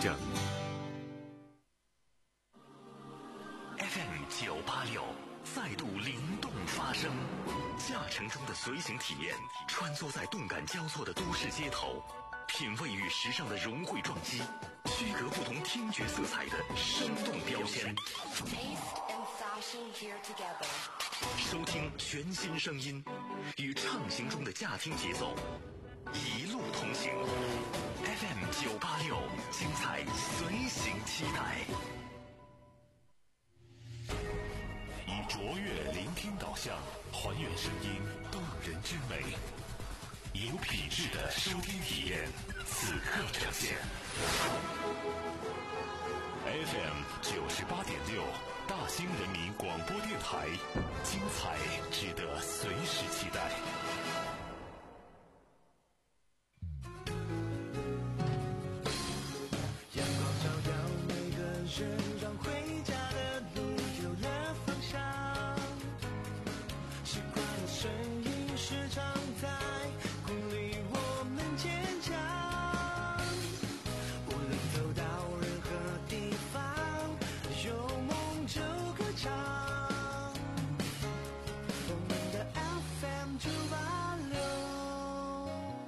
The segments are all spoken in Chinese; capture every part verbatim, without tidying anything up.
证。F M 九八六再度灵动发声，驾乘中的随行体验，穿梭在动感交错的都市街头，品味与时尚的融汇撞击，区隔不同听觉色彩的生动标签。收听全新声音，与畅行中的驾听节奏，一路同行。F M 九八六，精彩随行期待。以卓越聆听导向，还原声音动人之美，有品质的收听体验，此刻呈现。F M 九十八点六，大兴人民广播电台，精彩值得随时期待。 阳光照耀每个人，让回家的路有了方向。习惯的声音时常在鼓励我们坚强。无论走到任何地方，有梦就歌唱。我们的 F M 九八六。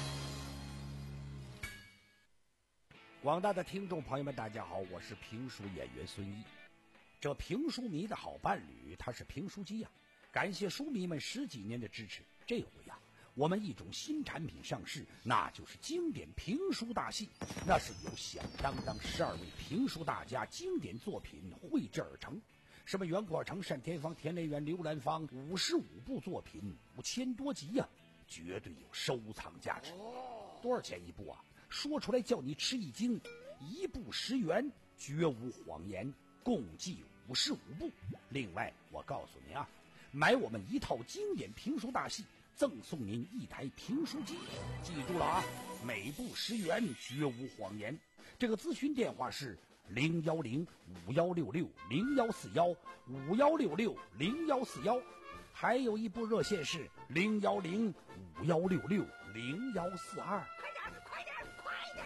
广大的听众朋友们，大家好，我是评书演员孙一。这评书迷的好伴侣，他是评书机呀、啊。感谢书迷们十几年的支持。这回呀、啊，我们一种新产品上市，那就是经典评书大戏。那是由响当当十二位评书大家经典作品绘制而成，什么袁阔成、单田芳、田连元、刘兰芳，五十五部作品，五千多集呀、啊，绝对有收藏价值。多少钱一部啊？说出来叫你吃一惊，一部十元，绝无谎言，共计五十五部。另外我告诉您啊，买我们一套经典评书大戏，赠送您一台评书机。记住了啊，每部十元，绝无谎言。这个咨询电话是零幺零五幺六六零幺四幺五幺六六零幺四幺，还有一部热线是零幺零五幺六六零幺四二。 快点，快点，快点！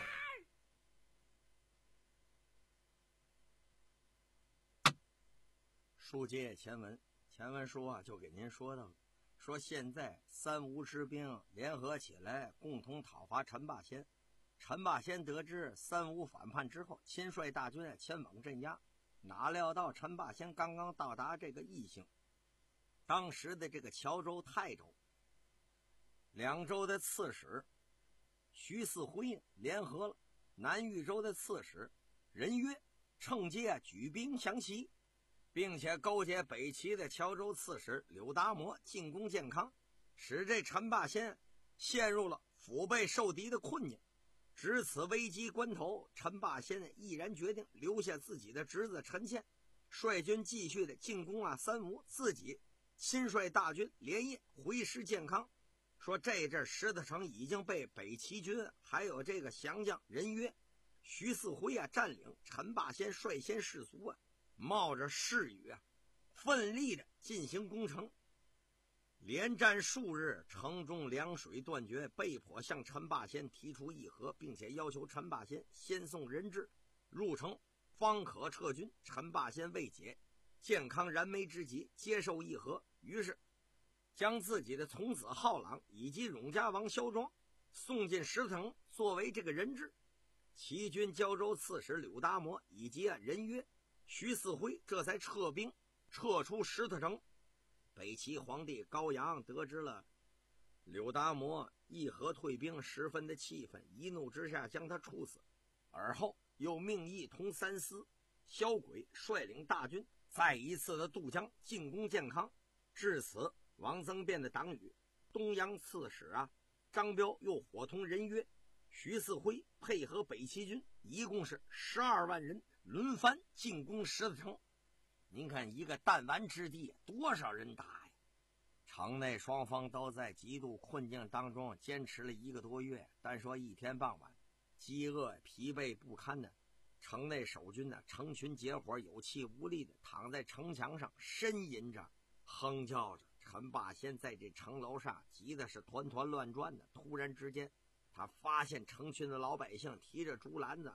书接前文，前文书啊就给您说到了，说现在三吴之兵联合起来，共同讨伐陈霸先。陈霸先得知三吴反叛之后，亲率大军前往镇压。哪料到陈霸先刚刚到达这个义兴，当时的这个谯州、泰州两州的刺史徐四辉联合了南豫州的刺史任约，乘机举兵降齐，并且勾结北齐的谯州刺史柳达摩进攻建康，使这陈霸先陷入了腹背受敌的困境。值此危机关头，陈霸先毅然决定留下自己的侄子陈宪，率军继续的进攻啊三吴，自己亲率大军连夜回师建康。说这阵石头城已经被北齐军还有这个降将任约、徐四辉啊占领，陈霸先率先士卒啊冒着誓语啊奋力的进行攻城。连战数日，城中粮水断绝，被迫向陈霸先提出议和，并且要求陈霸先先送人质入城，方可撤军。陈霸先未解，建康燃眉之急，接受议和，于是将自己的从子浩朗以及永嘉王萧庄送进石头城作为这个人质。齐军胶州刺史柳达摩以及任约、徐四辉这才撤兵撤出石头城。北齐皇帝高阳得知了柳达摩议和退兵，十分的气愤，一怒之下将他处死。而后又命义同三司萧轨率领大军再一次的渡江进攻建康。至此，王增辩的党羽东阳刺史啊张彪又伙同任约、徐四辉配合北齐军，一共是十二万人轮番进攻石头城。您看一个弹丸之地多少人打呀？城内双方都在极度困境当中坚持了一个多月。单说一天傍晚，饥饿疲惫不堪的城内守军呢成群结伙，有气无力的躺在城墙上呻吟着哼叫着。陈霸先在这城楼上急的是团团乱转的。突然之间，他发现成群的老百姓提着竹篮子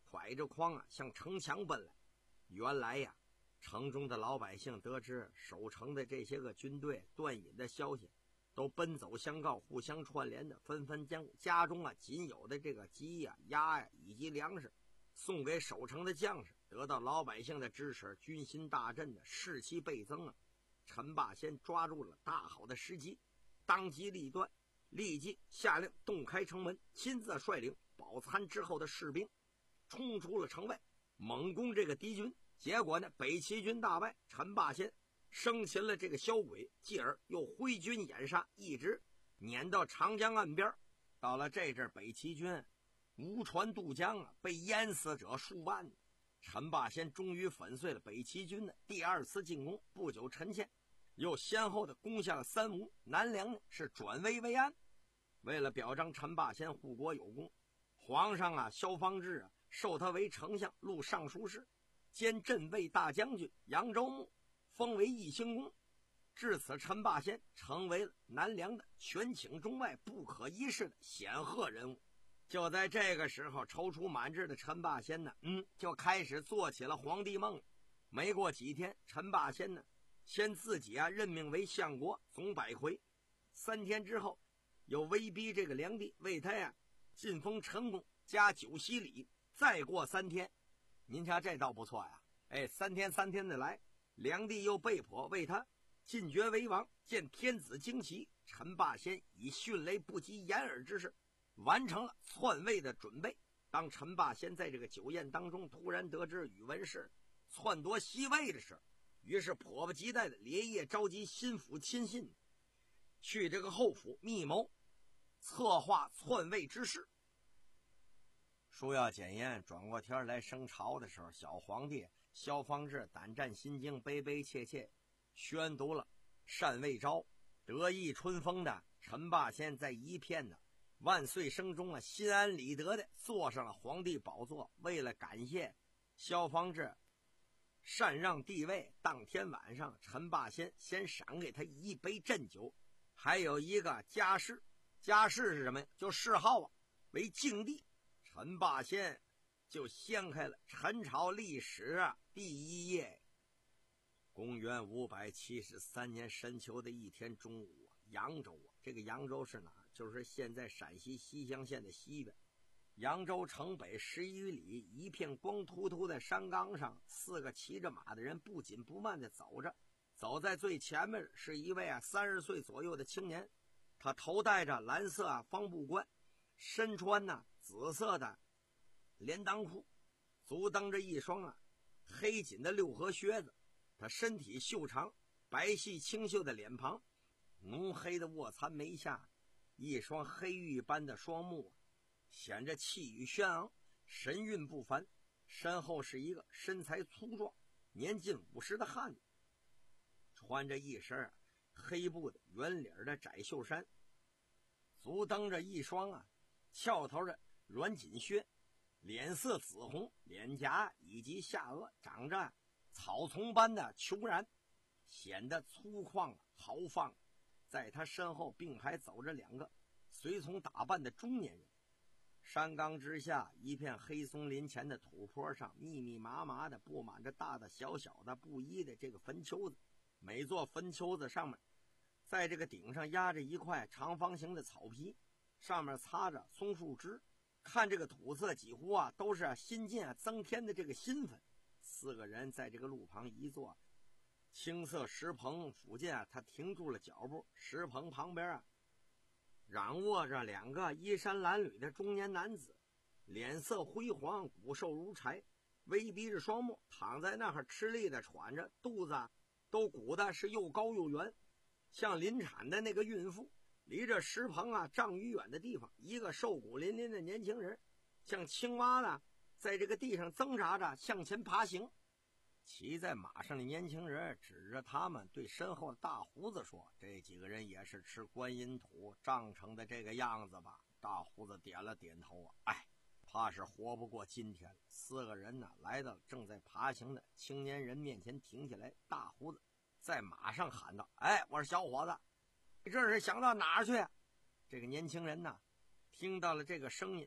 挎着筐啊向城墙奔来。原来呀，城中的老百姓得知守城的这些个军队断引的消息，都奔走相告，互相串联的，纷纷将家中啊仅有的这个鸡呀、鸭呀以及粮食送给守城的将士。得到老百姓的支持，军心大振的，士气倍增啊！陈霸先抓住了大好的时机，当机立断，立即下令洞开城门，亲自率领饱餐之后的士兵冲出了城外，猛攻这个敌军。结果呢，北齐军大败，陈霸先生擒了这个枭鬼，继而又挥军掩杀，一直撵到长江岸边。到了这阵，北齐军无船渡江啊，被淹死者数万。陈霸先终于粉碎了北齐军的第二次进攻。不久，陈谦又先后的攻下了三吴、南梁，呢是转危为安。为了表彰陈霸先护国有功，皇上啊萧方智啊授他为丞相、录尚书事，兼镇卫大将军、扬州牧，封为义兴公。至此，陈霸先成为了南梁的权倾中外、不可一世的显赫人物。就在这个时候，踌躇满志的陈霸先呢，嗯，就开始做起了皇帝梦。没过几天，陈霸先呢，先自己啊任命为相国、总百魁。三天之后，又威逼这个梁帝为他呀进封陈公，加九锡礼。再过三天，您瞧这倒不错呀，哎，三天三天的来，梁帝又被迫为他进爵为王，见天子旌旗。陈霸先以迅雷不及掩耳之势完成了篡位的准备。当陈霸先在这个酒宴当中突然得知宇文氏篡夺西魏的事，于是迫不及待的连夜召集心腹亲信，去这个后府密谋策划篡位之事。书要检验转过天来升朝的时候，小皇帝萧方智胆战心惊，悲悲切切宣读了禅位诏。得意春风的陈霸先在一片的万岁声中啊，心安理得的坐上了皇帝宝座。为了感谢萧方智禅让帝位，当天晚上陈霸先先赏给他一杯鸩酒，还有一个家世。家世是什么呀？就谥号啊为敬帝。陈霸先就掀开了陈朝历史啊第一页。公元五百七十三年深秋的一天中午，扬州啊，这个扬州是哪儿？就是现在陕西西乡县的西边。扬州城北十余里，一片光秃秃的山岗上，四个骑着马的人不紧不慢地走着。走在最前面是一位啊三十岁左右的青年，他头戴着蓝色啊方布冠，身穿呢、啊、紫色的连裆裤，足蹬着一双啊黑紧的六合靴子。他身体修长，白皙清秀的脸庞，浓黑的卧蚕眉下，一双黑玉般的双目，显着气宇轩昂，神韵不凡。身后是一个身材粗壮、年近五十的汉子，穿着一身黑布的圆领的窄袖衫，足蹬着一双啊翘头的软锦靴，脸色紫红，脸颊以及下颚长着草丛般的虬髯，显得粗犷豪放。在他身后并排走着两个随从打扮的中年人。山岗之下，一片黑松林前的土坡上，密密麻麻的布满着大大小小的不一的这个坟丘子。每座坟丘子上面，在这个顶上压着一块长方形的草皮，上面擦着松树枝。看这个土色，几乎啊都是啊新近啊增添的这个新坟。四个人在这个路旁一坐，青色石棚附近啊，他停住了脚步。石棚旁边啊，仰卧着两个衣衫褴褛的中年男子，脸色灰黄，骨瘦如柴，微闭着双目，躺在那儿吃力的喘着，肚子啊都鼓的是又高又圆，像临产的那个孕妇。离着石棚啊丈余远的地方，一个瘦骨嶙嶙的年轻人，像青蛙呢，在这个地上挣扎着向前爬行。骑在马上的年轻人指着他们，对身后的大胡子说：“这几个人也是吃观音土胀成的这个样子吧？”大胡子点了点头啊，哎，怕是活不过今天了。四个人呢，来到正在爬行的青年人面前，停下来。大胡子在马上喊道：“哎，我说小伙子，你这是想到哪儿去啊？”这个年轻人呢，听到了这个声音，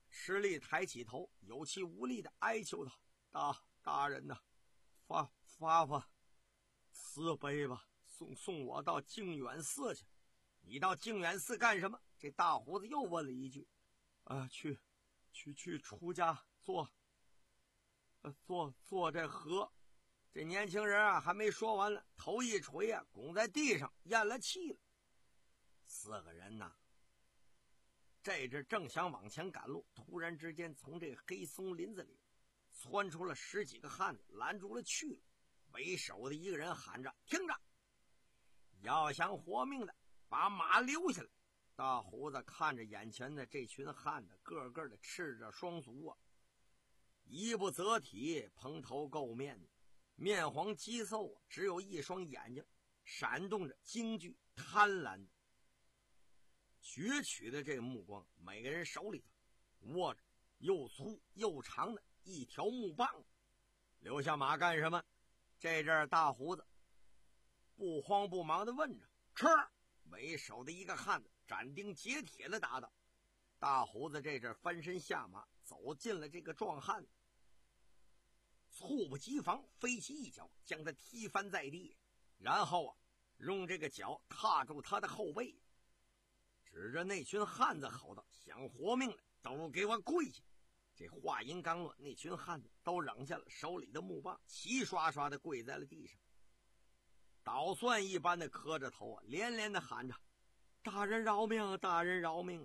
施力抬起头，有气无力的哀求道：“大大人呐、啊，发发发慈悲吧，送送我到靖远寺去。”“你到靖远寺干什么？”这大胡子又问了一句。“啊，去去去出家做呃做做这和。”这年轻人啊还没说完了，头一垂啊，拱在地上咽了气了。四个人呐，这阵正想往前赶路，突然之间从这个黑松林子里窜出了十几个汉子，拦住了去路。为首的一个人喊着：“听着，要想活命的，把马留下来。”大胡子看着眼前的这群汉子，个个的赤着双足啊，一不择体，蓬头垢面，面黄肌瘦，只有一双眼睛闪动着惊惧贪婪的攫取的这个目光，每个人手里头握着又粗又长的一条木棒。留下马干什么？这阵大胡子不慌不忙地问着。吃！为首的一个汉子斩钉截铁地答道。大胡子这阵翻身下马，走进了这个壮汉，猝不及防飞起一脚将他踢翻在地，然后啊用这个脚踏住他的后背，指着那群汉子吼道：“想活命的都给我跪下！”这话音刚落，那群汉子都扔下了手里的木棒，齐刷刷的跪在了地上，捣蒜一般的磕着头啊，连连的喊着：“大人饶命，大人饶命！”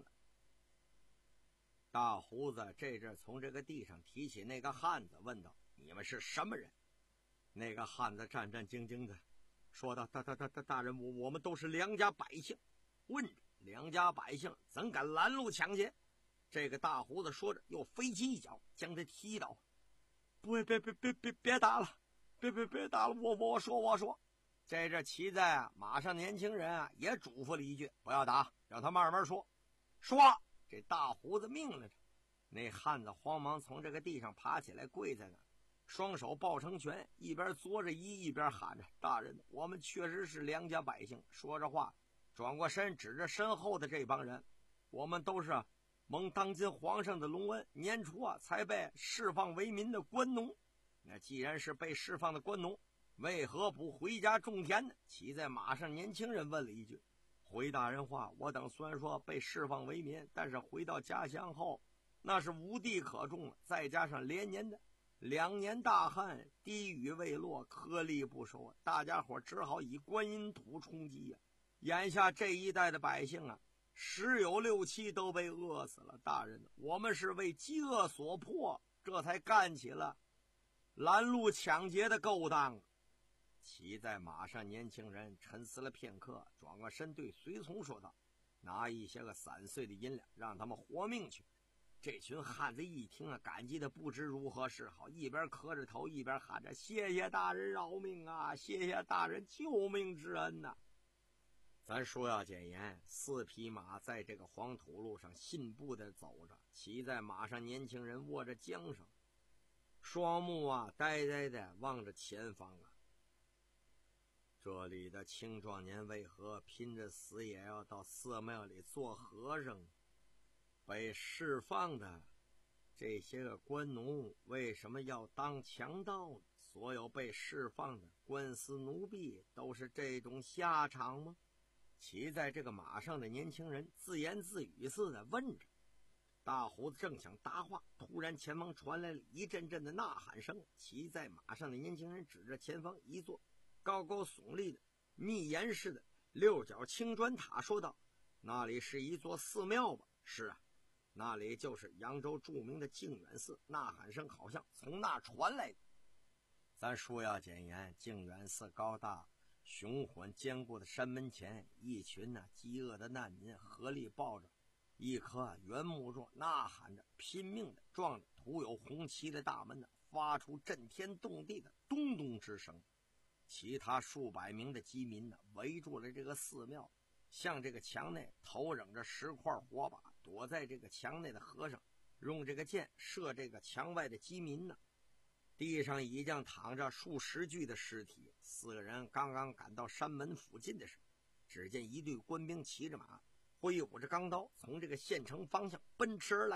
大胡子这阵从这个地上提起那个汉子，问道：“你们是什么人？”那个汉子战战兢兢的说道：“大大大大大人，我我们都是良家百姓。”问着良家百姓怎敢拦路抢劫？这个大胡子说着，又飞起一脚将他踢倒。“不，别别别别别打了，别别别打了，我我说我说。”这这骑在啊马上年轻人啊也嘱咐了一句：“不要打，让他慢慢说。”说这大胡子命令着，那汉子慌忙从这个地上爬起来，跪在那，双手抱成拳，一边作着揖，一边喊着：“大人，我们确实是良家百姓。”说着话，转过身指着身后的这帮人：“我们都是蒙当今皇上的隆恩，年初啊才被释放为民的官农。那既然是被释放的官农，为何不回家种田呢？”骑在马上年轻人问了一句。回大人话：“我等虽然说被释放为民，但是回到家乡后，那是无地可种了，再加上连年的两年大旱，滴雨未落，颗粒不收，大家伙只好以观音土充饥呀。眼下这一带的百姓啊，十有六七都被饿死了。大人，我们是为饥饿所迫，这才干起了拦路抢劫的勾当。”骑在马上年轻人沉思了片刻，转过身对随从说道：“拿一些个散碎的银两，让他们活命去。”这群汉子一听啊，感激的不知如何是好，一边磕着头，一边喊着：“谢谢大人饶命啊，谢谢大人救命之恩呐、啊！”咱说要简言，四匹马在这个黄土路上信步的走着，骑在马上年轻人握着缰绳，双目啊呆呆的望着前方啊。这里的青壮年为何拼着死也要到寺庙里做和尚？被释放的这些个官奴为什么要当强盗呢？所有被释放的官司奴婢都是这种下场吗？骑在这个马上的年轻人自言自语似的问着。大胡子正想答话，突然前方传来了一阵阵的呐喊声。骑在马上的年轻人指着前方一座高高耸立的密檐式的六角青砖塔说道：“那里是一座寺庙吧？”“是啊，那里就是扬州著名的靖远寺。”呐喊声好像从那传来的。咱说要简言，靖远寺高大雄浑坚固的山门前，一群呢、啊、饥饿的难民合力抱着一棵原木桩，呐喊着，拼命的撞着涂有红漆的大门呢，发出震天动地的咚咚之声。其他数百名的饥民呢，围住了这个寺庙，向这个墙内投扔着石块火把。躲在这个墙内的和尚用这个箭射这个墙外的饥民呢。地上已经躺着数十具的尸体。四个人刚刚赶到山门附近的时候，只见一队官兵骑着马，挥舞着钢刀，从这个县城方向奔驰而来。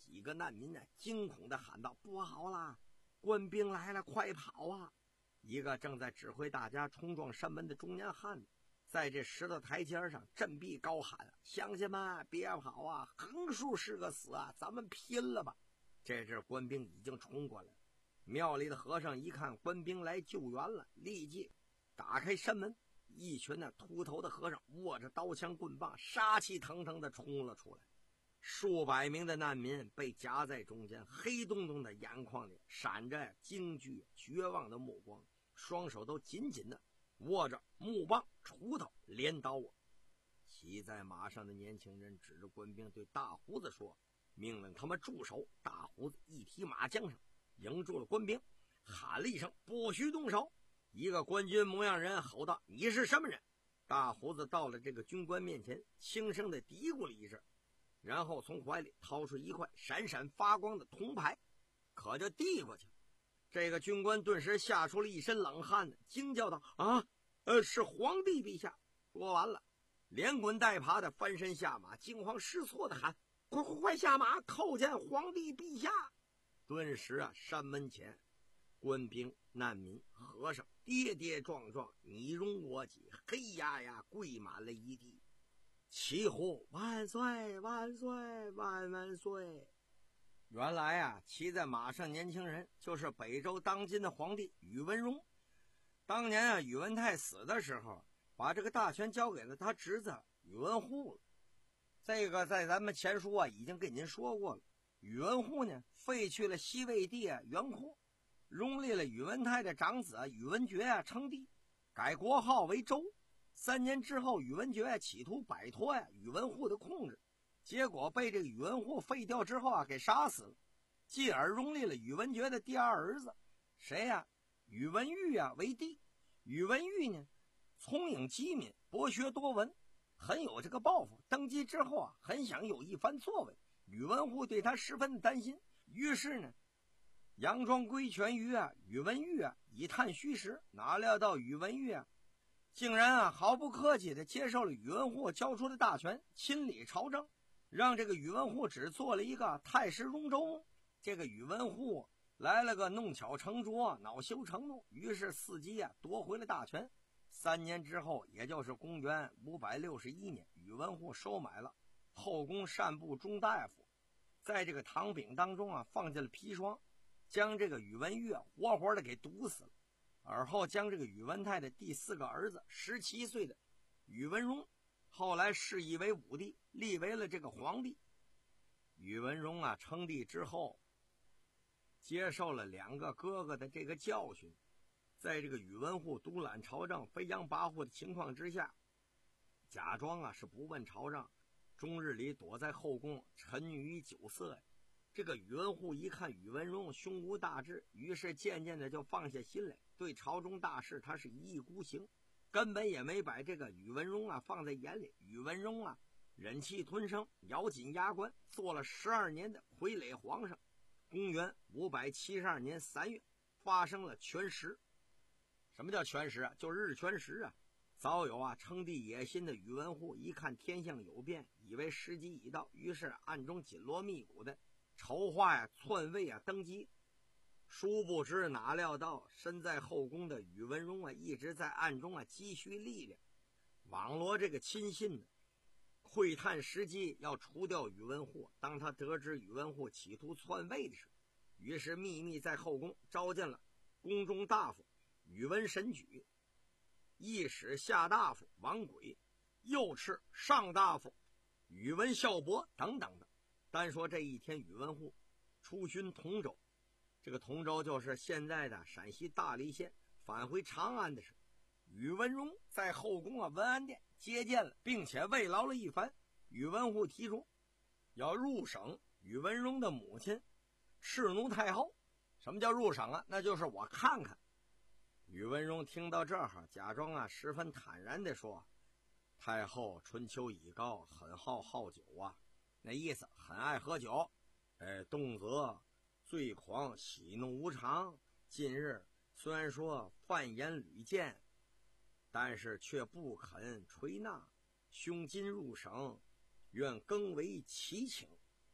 几个难民呢惊恐地喊道：“不好啦！官兵来了，快跑啊！”一个正在指挥大家冲撞山门的中年汉子，在这石头台阶上振臂高喊：“乡亲们，别跑啊！横竖是个死啊！咱们拼了吧！”这阵官兵已经冲过来了。庙里的和尚一看官兵来救援了，立即打开山门，一群那秃头的和尚握着刀枪棍棒，杀气腾腾地冲了出来。数百名的难民被夹在中间，黑洞洞的眼眶里闪着惊惧绝望的目光，双手都紧紧地握着木棒、锄头、镰刀啊。骑在马上的年轻人指着官兵对大胡子说：“命令他们住手！”大胡子一提马缰绳，迎住了官兵，喊了一声：“不许动手！”一个官军模样人吼道：“你是什么人？”大胡子到了这个军官面前，轻声地嘀咕了一声，然后从怀里掏出一块闪闪发光的铜牌，可就递过去了。这个军官顿时吓出了一身冷汗呢，惊叫道：“啊，呃，是皇帝陛下！”说完了，连滚带爬的翻身下马，惊慌失措的喊：“快快快下马，叩见皇帝陛下！”顿时啊，山门前官兵、难民、和尚跌跌撞撞，你拥我挤，黑压压跪满了一地，齐呼万岁万岁万万岁！原来啊，骑在马上年轻人就是北周当今的皇帝宇文邕。当年啊，宇文泰死的时候，把这个大权交给了他侄子宇文护了。这个在咱们前书啊已经跟您说过了。宇文护呢，废去了西魏帝啊元扩，拥立了宇文泰的长子啊宇文觉啊称帝，改国号为周。三年之后，宇文觉啊企图摆脱呀、啊、宇文护的控制，结果被这个宇文护废掉之后啊给杀死了，继而拥立了宇文觉的第二儿子谁呀、啊、宇文毓啊为帝。宇文毓呢聪颖机敏，博学多闻，很有这个抱负，登基之后啊很想有一番作为。宇文护对他十分的担心，于是呢佯装归权于啊宇文毓啊以探虚实。哪料到宇文毓啊竟然啊毫不客气地接受了宇文护交出的大权，亲理朝政，让这个宇文护只做了一个太师荣州。这个宇文护来了个弄巧成拙，恼羞成怒，于是伺机啊夺回了大权。三年之后，也就是公元五百六十一年，宇文护收买了后宫膳部中大夫，在这个糖饼当中啊放进了砒霜，将这个宇文毓活活的给毒死了。而后将这个宇文泰的第四个儿子十七岁的宇文邕后来世袭为武帝，立为了这个皇帝。宇文邕啊称帝之后，接受了两个哥哥的这个教训，在这个宇文护独揽朝政、飞扬跋扈的情况之下，假装啊是不问朝政，终日里躲在后宫沉溺于酒色呀。这个宇文护一看宇文邕胸无大志，于是渐渐的就放下心来，对朝中大事他是一意孤行，根本也没把这个宇文邕啊放在眼里。宇文邕啊忍气吞声，咬紧牙关，做了十二年的傀儡皇上。公元五百七十二年三月发生了全食。什么叫全食啊？就是日全食啊。早有啊称帝野心的宇文护一看天象有变，以为时机已到，于是暗中紧锣密鼓的筹划呀篡位啊登基。殊不知哪料到身在后宫的宇文邕啊一直在暗中啊积蓄力量，网罗这个亲信呢，窥探时机要除掉宇文护。当他得知宇文护企图篡位的时候，于是秘密在后宫召见了宫中大夫宇文神举、一使下大夫王轨、右侍上大夫宇文孝伯等等的。单说这一天，宇文护出巡同州，这个同州就是现在的陕西大荔县，返回长安的时候，宇文邕在后宫啊文安殿接见了，并且慰劳了一番。宇文护提出要入省宇文邕的母亲赤奴太后。什么叫入省啊？那就是我看看。宇文邕听到这儿，假装啊十分坦然地说：“太后春秋已高，很好好酒啊。”那意思很爱喝酒，哎，动辄醉狂，喜怒无常。近日虽然说犯言屡见，但是却不肯垂纳。胸襟入省，愿更为其请。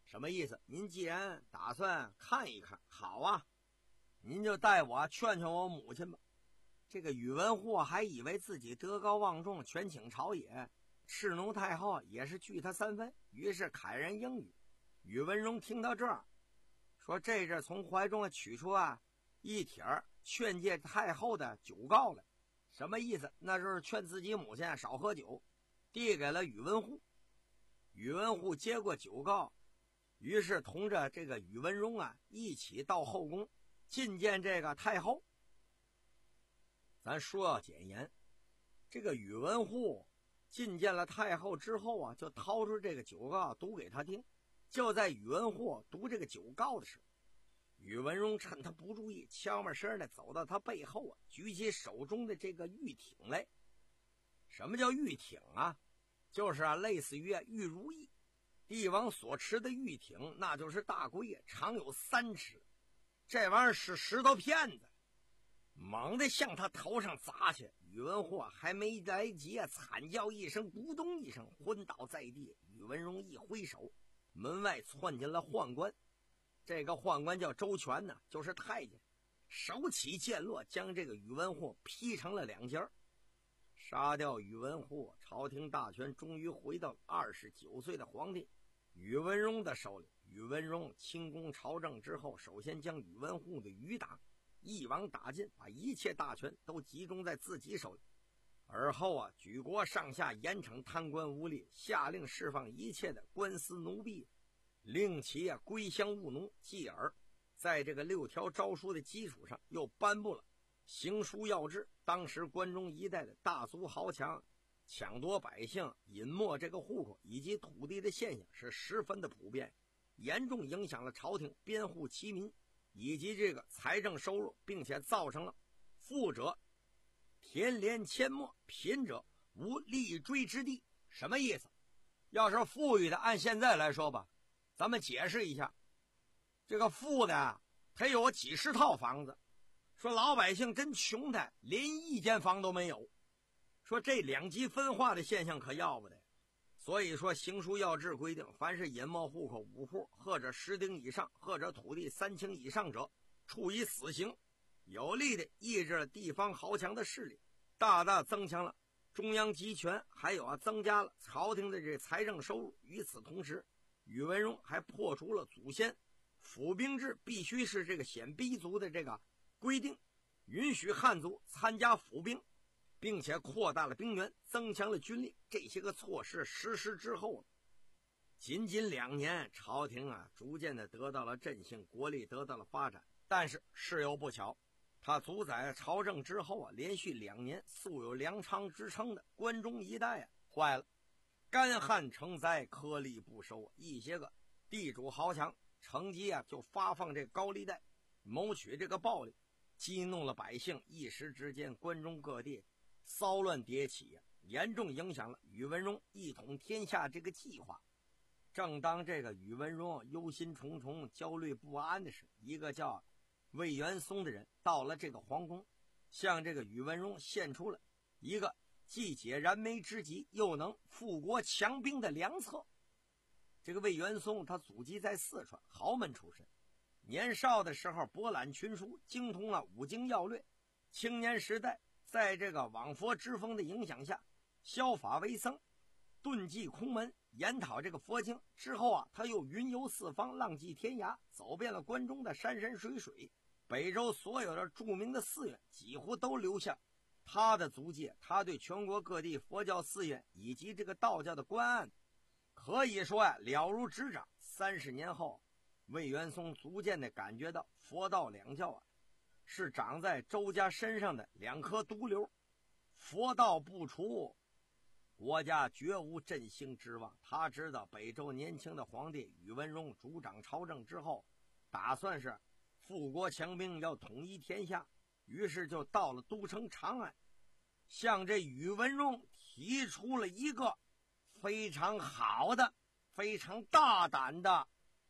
什么意思？您既然打算看一看，好啊，您就带我劝劝我母亲吧。这个宇文护还以为自己德高望重，权倾朝野，赤奴太后也是惧他三分，于是慨然应允。宇文荣听到这儿，说这阵从怀中取出啊一帖劝诫太后的酒告来，什么意思？那就是劝自己母亲少喝酒，递给了宇文护。宇文护接过酒告，于是同着这个宇文荣啊一起到后宫觐见这个太后。咱说要简言，这个宇文护觐见了太后之后啊，就掏出这个酒告读给他听。就在宇文护读这个酒告的时候，宇文荣趁他不注意，悄没声的走到他背后啊，举起手中的这个玉挺来。什么叫玉挺啊？就是啊，类似于啊玉如意。帝王所持的玉挺，那就是大龟，长有三尺。这玩意儿是石头片子，猛地向他头上砸去。宇文护还没来及惨叫一声，咕咚一声昏倒在地。宇文荣一挥手，门外窜进了宦官。这个宦官叫周全呢，就是太监，手起剑落，将这个宇文护劈成了两截，杀掉宇文护。朝廷大权终于回到二十九岁的皇帝宇文荣的手里。宇文荣清功朝政之后，首先将宇文护的余党一网打尽，把一切大权都集中在自己手里。而后啊，举国上下严惩贪官污吏，下令释放一切的官司奴婢，令其啊归乡务农。继而在这个六条诏书的基础上，又颁布了行书要制。当时关中一带的大族豪强抢夺百姓、隐没这个户口以及土地的现象是十分的普遍，严重影响了朝廷编户齐民以及这个财政收入，并且造成了富者田连阡陌，贫者无立锥之地。什么意思？要是富裕的，按现在来说吧，咱们解释一下，这个富的啊，他有几十套房子，说老百姓真穷的连一间房都没有，说这两极分化的现象可要不得。所以说行书要制规定，凡是隐没户口五户或者十丁以上或者土地三顷以上者，处以死刑，有力的抑制了地方豪强的势力，大大增强了中央集权，还有啊增加了朝廷的这财政收入。与此同时，宇文荣还破除了祖先府兵制必须是这个鲜卑族的这个规定，允许汉族参加府兵，并且扩大了兵源，增强了军力。这些个措施实施之后，仅仅两年，朝廷啊逐渐的得到了振兴，国力得到了发展。但是事有不巧，他主宰朝政之后啊，连续两年素有粮仓之称的关中一带啊坏了，干旱成灾，颗粒不收。一些个地主豪强乘机啊就发放这高利贷，谋取这个暴利，激怒了百姓。一时之间，关中各地骚乱迭起啊，严重影响了宇文荣一统天下这个计划。正当这个宇文荣忧心忡忡、焦虑不安的时候，一个叫魏元松的人到了这个皇宫，向这个宇文荣献出了一个既解燃眉之急又能富国强兵的良策。这个魏元松他祖籍在四川，豪门出身，年少的时候博览群书，精通了五经要略。青年时代在这个往佛之风的影响下，削发为僧，遁迹空门，研讨这个佛经。之后啊，他又云游四方，浪迹天涯，走遍了关中的山山水水，北周所有的著名的寺院几乎都留下他的足迹。他对全国各地佛教寺院以及这个道教的观案，可以说啊了如指掌。三十年后，魏元松逐渐的感觉到佛道两教啊是长在周家身上的两颗毒瘤，佛道不除，国家绝无振兴之望。他知道北周年轻的皇帝宇文荣主掌朝政之后，打算是富国强兵，要统一天下，于是就到了都城长安，向这宇文荣提出了一个非常好的、非常大胆的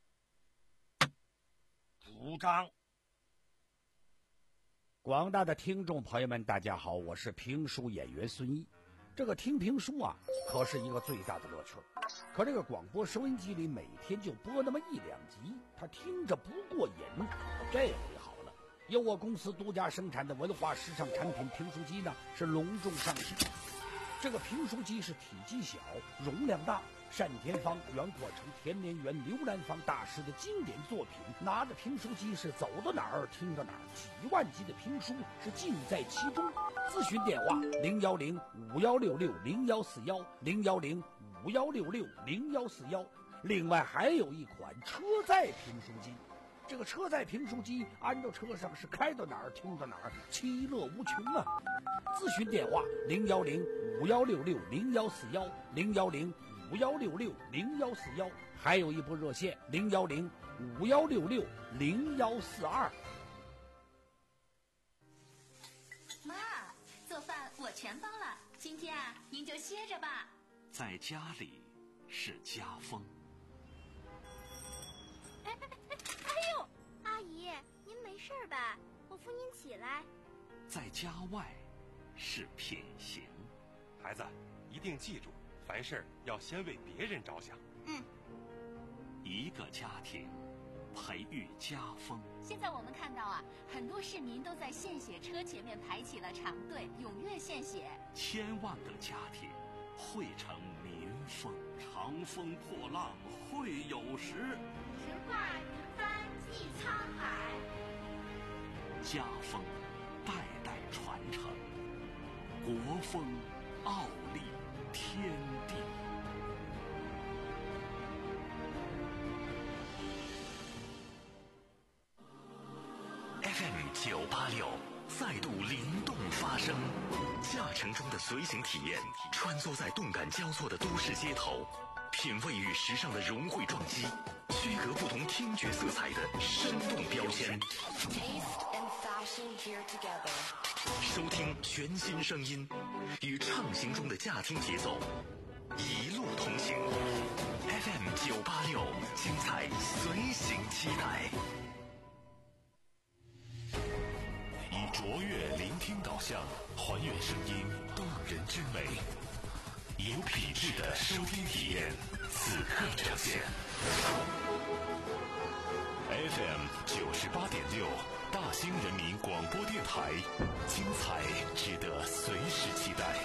主张。 广大的听众朋友们，大家好，我是评书演员孙毅。 这个听评书啊，可是一个最大的乐趣。可这个广播收音机里每天就播那么一两集，他听着不过瘾。这回好了，由我公司独家生产的文化时尚产品评书机呢，是隆重上市。这个评书机是体积小，容量大，单田芳、袁阔成、田连元、刘兰芳大师的经典作品，拿着评书机是走到哪儿听到哪儿，几万集的评书是尽在其中。咨询电话零幺零五幺六六零幺四幺零幺零五幺六六零幺四幺。另外还有一款车载评书机，这个车载评书机安到车上是开到哪儿听到哪儿，其乐无穷啊！咨询电话零幺零五幺六六零幺四幺零幺零五幺六六零幺四幺，还有一部热线零幺零五幺六六零幺四二。 妈，做饭我全包了，今天啊您就歇着吧。 在家里是家风。 哎哎哎哎呦，阿姨，您没事吧？我扶您起来。 在家外是品行。 孩子，一定记住，凡事要先为别人着想。 嗯。 一个家庭，培育家风。 现在我们看到啊，很多市民都在献血车前面排起了长队，踊跃献血。 千万个家庭汇成民风。长风破浪会有时， 直挂云帆济沧海。 家风代代传承，国风傲立天地。F M 九八六再度灵动发声，驾乘中的随行体验，穿梭在动感交错的都市街头，品味与时尚的融汇撞击，区隔不同听觉色彩的生动标签。收听全新声音，与畅行中的驾听节奏，一路同行。F M 九八六，精彩随行期待。以卓越聆听导向，还原声音动人之美，有品质的收听体验，此刻呈现。F M 九十八点六，大兴人民广播电台，精彩值得随时期待。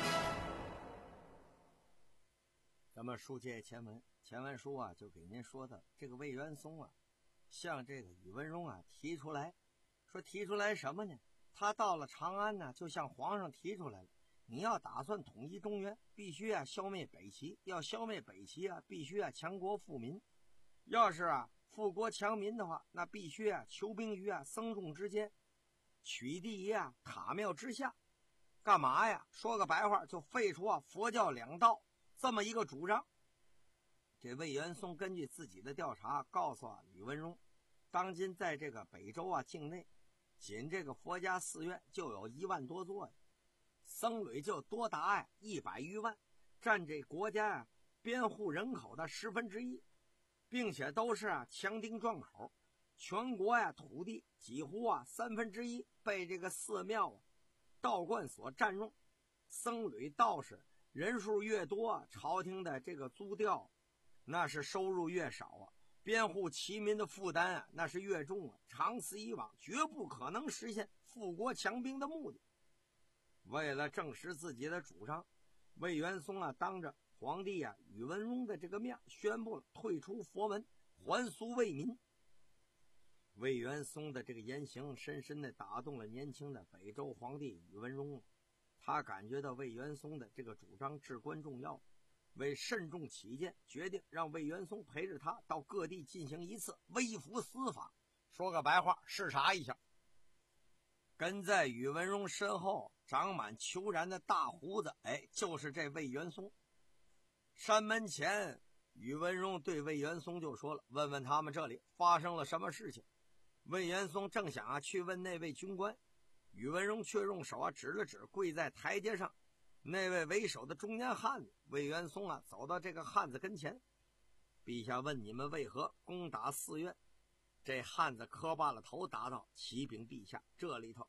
咱们书接前文，前文书啊，就给您说的这个魏元松啊，向这个宇文荣啊提出来，说提出来什么呢？他到了长安呢，就向皇上提出来了，你要打算统一中原，必须啊消灭北齐，要消灭北齐啊，必须啊强国富民。要是啊富国强民的话，那必须啊求兵于啊僧众之间，取缔于啊塔庙之下。干嘛呀？说个白话，就废除啊佛教两道这么一个主张。这魏元松根据自己的调查告诉啊宇文荣，当今在这个北周啊境内，仅这个佛家寺院就有一万多座呀，僧侣就多达呀一百余万，占这国家啊编户人口的十分之一，并且都是啊强丁壮口，全国呀土地几乎啊三分之一被这个寺庙啊道观所占用，僧侣道士人数越多，朝廷的这个租调那是收入越少啊，编户齐民的负担啊那是越重啊，长此以往绝不可能实现富国强兵的目的。为了证实自己的主张，魏元松啊当着皇帝啊宇文荣的这个面宣布了退出佛门，还俗为民。魏元松的这个言行深深地打动了年轻的北周皇帝宇文荣，他感觉到魏元松的这个主张至关重要，为慎重起见，决定让魏元松陪着他到各地进行一次微服私访，说个白话，视察一下。跟在宇文荣身后长满虬髯的大胡子，哎，就是这魏元松。山门前，宇文荣对魏元松就说了，问问他们这里发生了什么事情。魏元松正想啊去问那位军官，宇文荣却用手啊指了指跪在台阶上那位为首的中年汉子。魏元松啊走到这个汉子跟前，陛下问你们为何攻打寺院？这汉子磕巴了头答道，启禀陛下，这里头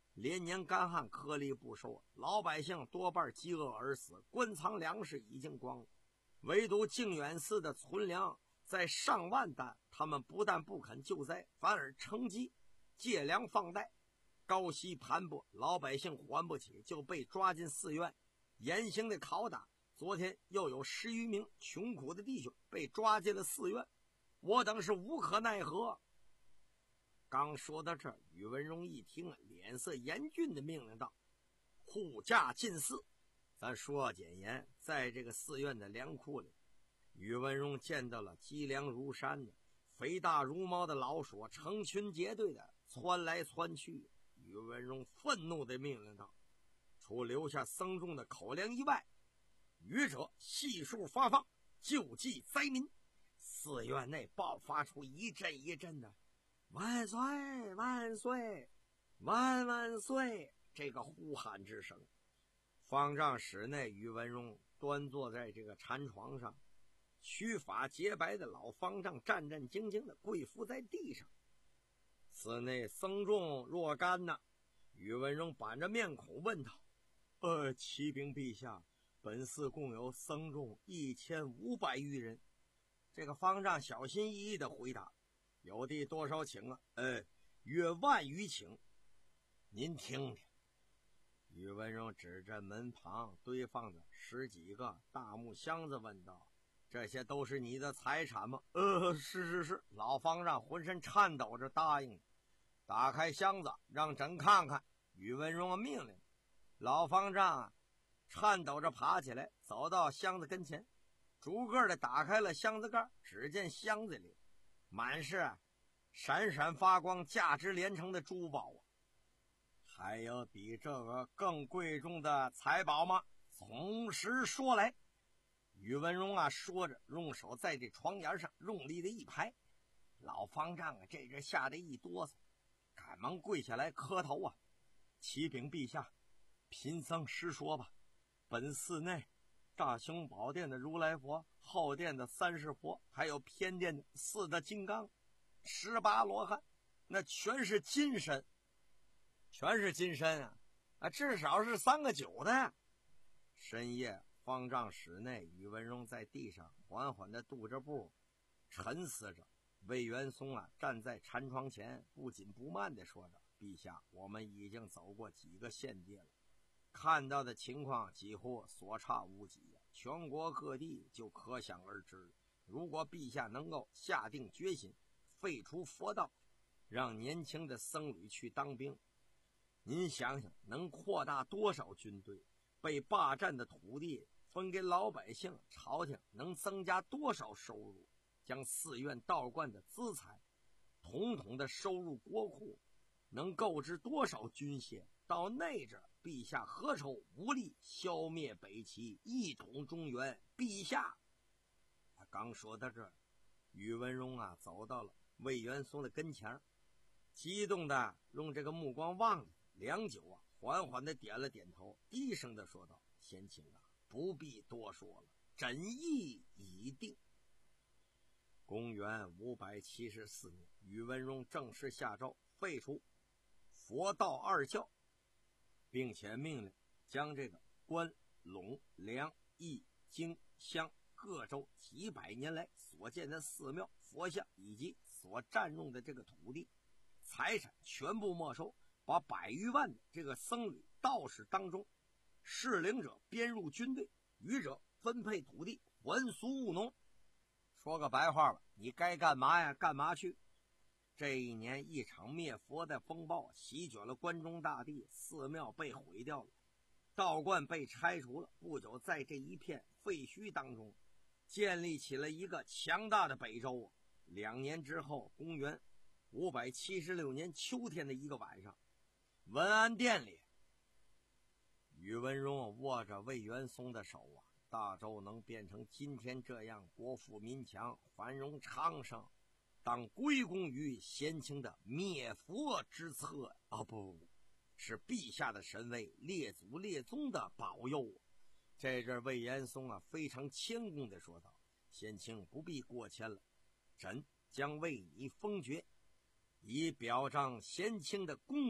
连年干旱，颗粒不收，老百姓多半饥饿而死，官仓粮食已经光了。唯独靖远寺的存粮在上万担，他们不但不肯救灾，反而乘机借粮放贷，高息盘剥，老百姓还不起，就被抓进寺院，严刑的拷打。昨天又有十余名穷苦的弟兄被抓进了寺院，我等是无可奈何。刚说到这儿，宇文荣一听，脸色严峻的命令道：护驾进寺。咱说简言，在这个寺院的粮库里，宇文荣见到了积粮如山的肥大如猫的老鼠，成群结队的窜来窜去。宇文荣愤怒的命令道：除留下僧众的口粮以外，余者悉数发放，救济灾民。寺院内爆发出一阵一阵的万岁万岁万万岁这个呼喊之声。方丈室内，宇文荣端坐在这个禅床上，须发洁白的老方丈战战兢兢地跪伏在地上。寺内僧众若干呐，宇文荣板着面孔问道：呃，启禀陛下，本寺共有僧众一千五百余人。这个方丈小心翼翼地回答：有的多少请啊？呃，约万余请。您听听。宇文荣指着门旁堆放着十几个大木箱子问道：这些都是你的财产吗？呃，是是是。老方丈浑身颤抖着答应。打开箱子让朕看看。宇文荣命令。老方丈颤抖着爬起来，走到箱子跟前，逐个的打开了箱子盖，只见箱子里满是闪闪发光、价值连城的珠宝啊！还有比这个更贵重的财宝吗？从实说来。宇文荣啊说着，用手在这床沿上用力的一拍。老方丈啊这阵吓得一哆嗦，赶忙跪下来磕头啊：启禀陛下，贫僧实说吧，本寺内大雄宝殿的如来佛，后殿的三世佛，还有偏殿的四大金刚、十八罗汉，那全是金身，全是金身啊！啊，至少是三个九的。深夜，方丈室内，宇文荣在地上缓缓地踱着步，沉思着。魏元松啊，站在禅床前，不紧不慢地说着：陛下，我们已经走过几个县界了，看到的情况几乎所差无几呀、啊，全国各地就可想而知了。如果陛下能够下定决心，废除佛道，让年轻的僧侣去当兵，您想想，能扩大多少军队？被霸占的土地分给老百姓，朝廷能增加多少收入？将寺院道观的资财统统的收入国库，能购置多少军械？到那阵，陛下何愁无力消灭北齐，一统中原？陛下，他刚说到这儿，宇文荣啊走到了魏元松的跟前，激动的用这个目光望着，良久啊，缓缓的点了点头，低声的说道：贤卿啊，不必多说了，朕意已定。公元五百七十四年，宇文荣正式下诏废除佛道二教，并且命令将这个关、陇、梁、义、京、襄各州几百年来所建的寺庙、佛像以及所占用的这个土地财产全部没收，把百余万的这个僧侣道士当中，适龄者编入军队，余者分配土地，还俗务农。说个白话吧，你该干嘛呀干嘛去。这一年，一场灭佛的风暴席卷了关中大地，寺庙被毁掉了，道观被拆除了。不久，在这一片废墟当中建立起了一个强大的北周。两年之后，公元五百七十六年秋天的一个晚上，文安殿里，宇文荣握着魏元松的手啊，大周能变成今天这样国富民强、繁荣昌盛，当归功于贤卿的灭佛之策啊！不，是陛下的神威、列祖列宗的保佑。这阵魏延松啊，非常谦恭地说道：贤卿不必过谦了，朕将为你封爵，以表彰贤卿的功德。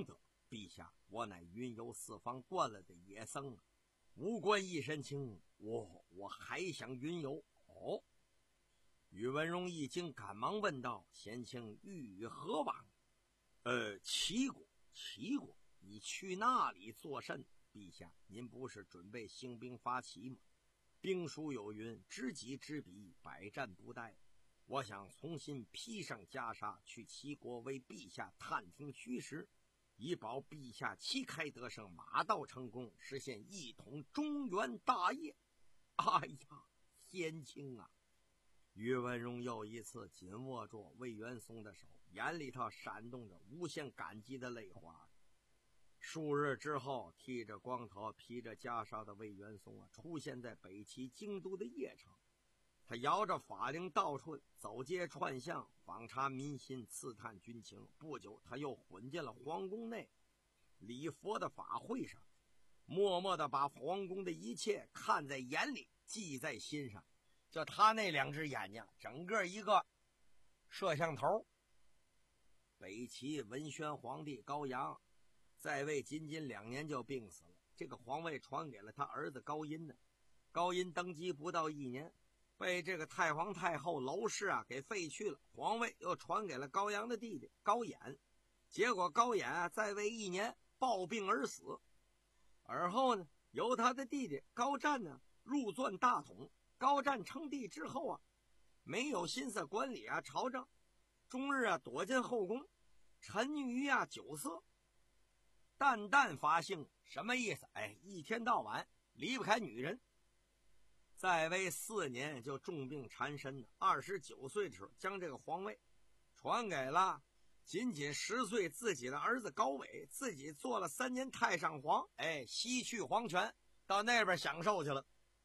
陛下，我乃云游四方惯了的野僧，无关一身轻，我我还想云游。哦，宇文荣一惊，赶忙问道：“贤卿欲与何往？”呃，齐国，齐国，你去那里作甚？陛下，您不是准备兴兵发齐吗？兵书有云：“知己知彼，百战不殆。”我想重新披上袈裟，去齐国为陛下探听虚实，以保陛下旗开得胜，马到成功，实现一统中原大业。哎呀，贤卿啊！宇文荣又一次紧握住魏元松的手，眼里头闪动着无限感激的泪花。数日之后，剃着光头披着袈裟的魏元松啊，出现在北齐京都的邺城。他摇着法令到处走街串巷，访查民心，刺探军情。不久，他又混进了皇宫内礼佛的法会上，默默地把皇宫的一切看在眼里，记在心上。就他那两只眼睛，整个一个摄像头。北齐文宣皇帝高阳在位仅仅两年就病死了，这个皇位传给了他儿子高音呢。高音登基不到一年，被这个太皇太后娄氏啊给废去了，皇位又传给了高阳的弟弟高演。结果高演啊在位一年暴病而死，而后呢，由他的弟弟高湛呢入钻大统。高湛称帝之后啊，没有心思管理啊朝政，终日啊躲进后宫，沉溺于啊酒色，淡淡发性。什么意思？哎，一天到晚离不开女人。在位四年就重病缠身，二十九岁的时候将这个皇位传给了仅仅十岁自己的儿子高纬，自己做了三年太上皇，哎，西去皇权，到那边享受去了。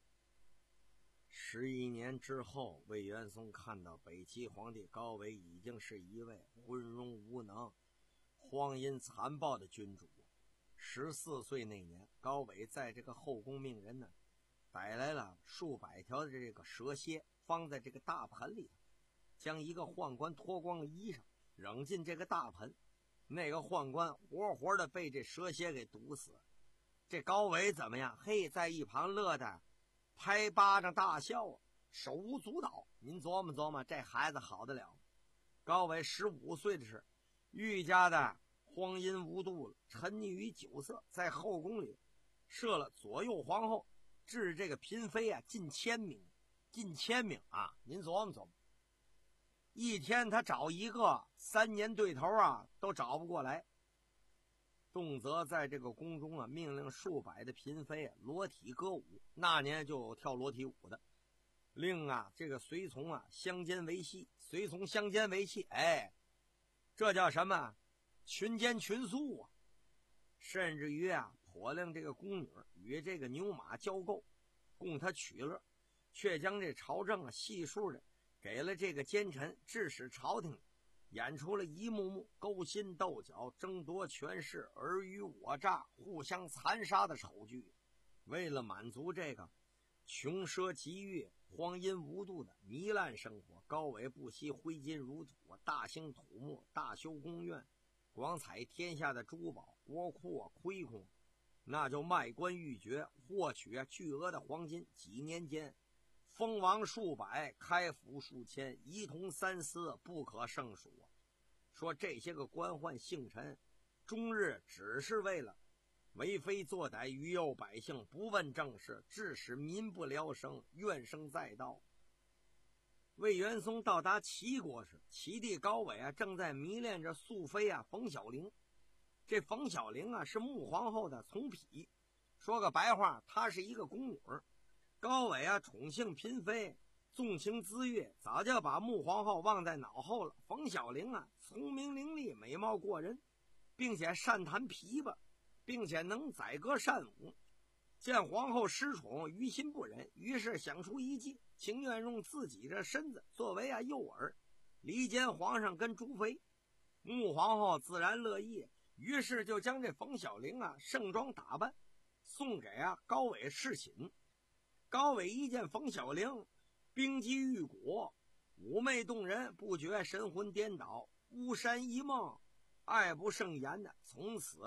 十一年之后，魏元松看到北齐皇帝高纬已经是一位昏庸无能、荒淫残暴的君主。十四岁那年，高纬在这个后宫命人呢，逮来了数百条的这个蛇蝎，放在这个大盆里头，将一个宦官脱光了衣裳，扔进这个大盆。那个宦官活活的被这蛇蝎给毒死。这高纬怎么样？嘿，在一旁乐的拍巴掌大笑啊，手舞足蹈。您琢磨琢磨，这孩子好得了吗？高纬十五岁的时候，愈加的荒淫无度了，沉溺于酒色，在后宫里设了左右皇后，治这个嫔妃啊近千名，近千名啊！您琢磨琢磨，一天他找一个，三年对头啊都找不过来。动辄在这个宫中啊，命令数百的嫔妃啊裸体歌舞，那年就有跳裸体舞的，令啊这个随从啊相奸为戏，随从相奸为戏，哎，这叫什么？群奸群宿啊！甚至于啊，颇令这个宫女与这个牛马交媾，供他取乐，却将这朝政啊细数的给了这个奸臣，致使朝廷演出了一幕幕勾心斗角、争夺权势、尔虞我诈、互相残杀的丑剧。为了满足这个穷奢极欲、荒淫无度的糜烂生活，高纬不惜挥金如土，大兴土木，大修宫苑，广采天下的珠宝、国库啊、亏空，那就卖官鬻爵，获取啊巨额的黄金。几年间，封王数百，开府数千，一同三司，不可胜数啊！说这些个官宦姓臣，终日只是为了为非作歹，愚诱百姓，不问政事，致使民不聊生，怨声载道。魏元松到达齐国时，齐帝高纬啊正在迷恋着素妃啊冯小玲。这冯小玲啊是穆皇后的从嫔，说个白话，她是一个宫女。高纬啊宠幸嫔妃，纵情恣悦，早就把穆皇后忘在脑后了。冯小玲啊聪明伶俐，美貌过人，并且善弹琵琶，并且能载歌善舞。见皇后失宠，于心不忍，于是想出一计，情愿用自己的身子作为啊诱饵，离间皇上跟朱妃。穆皇后自然乐意，于是就将这冯小玲啊盛装打扮，送给啊高纬侍寝。高纬一见冯小玲冰肌玉骨，妩媚动人，不觉神魂颠倒，巫山一梦，爱不胜言的，从此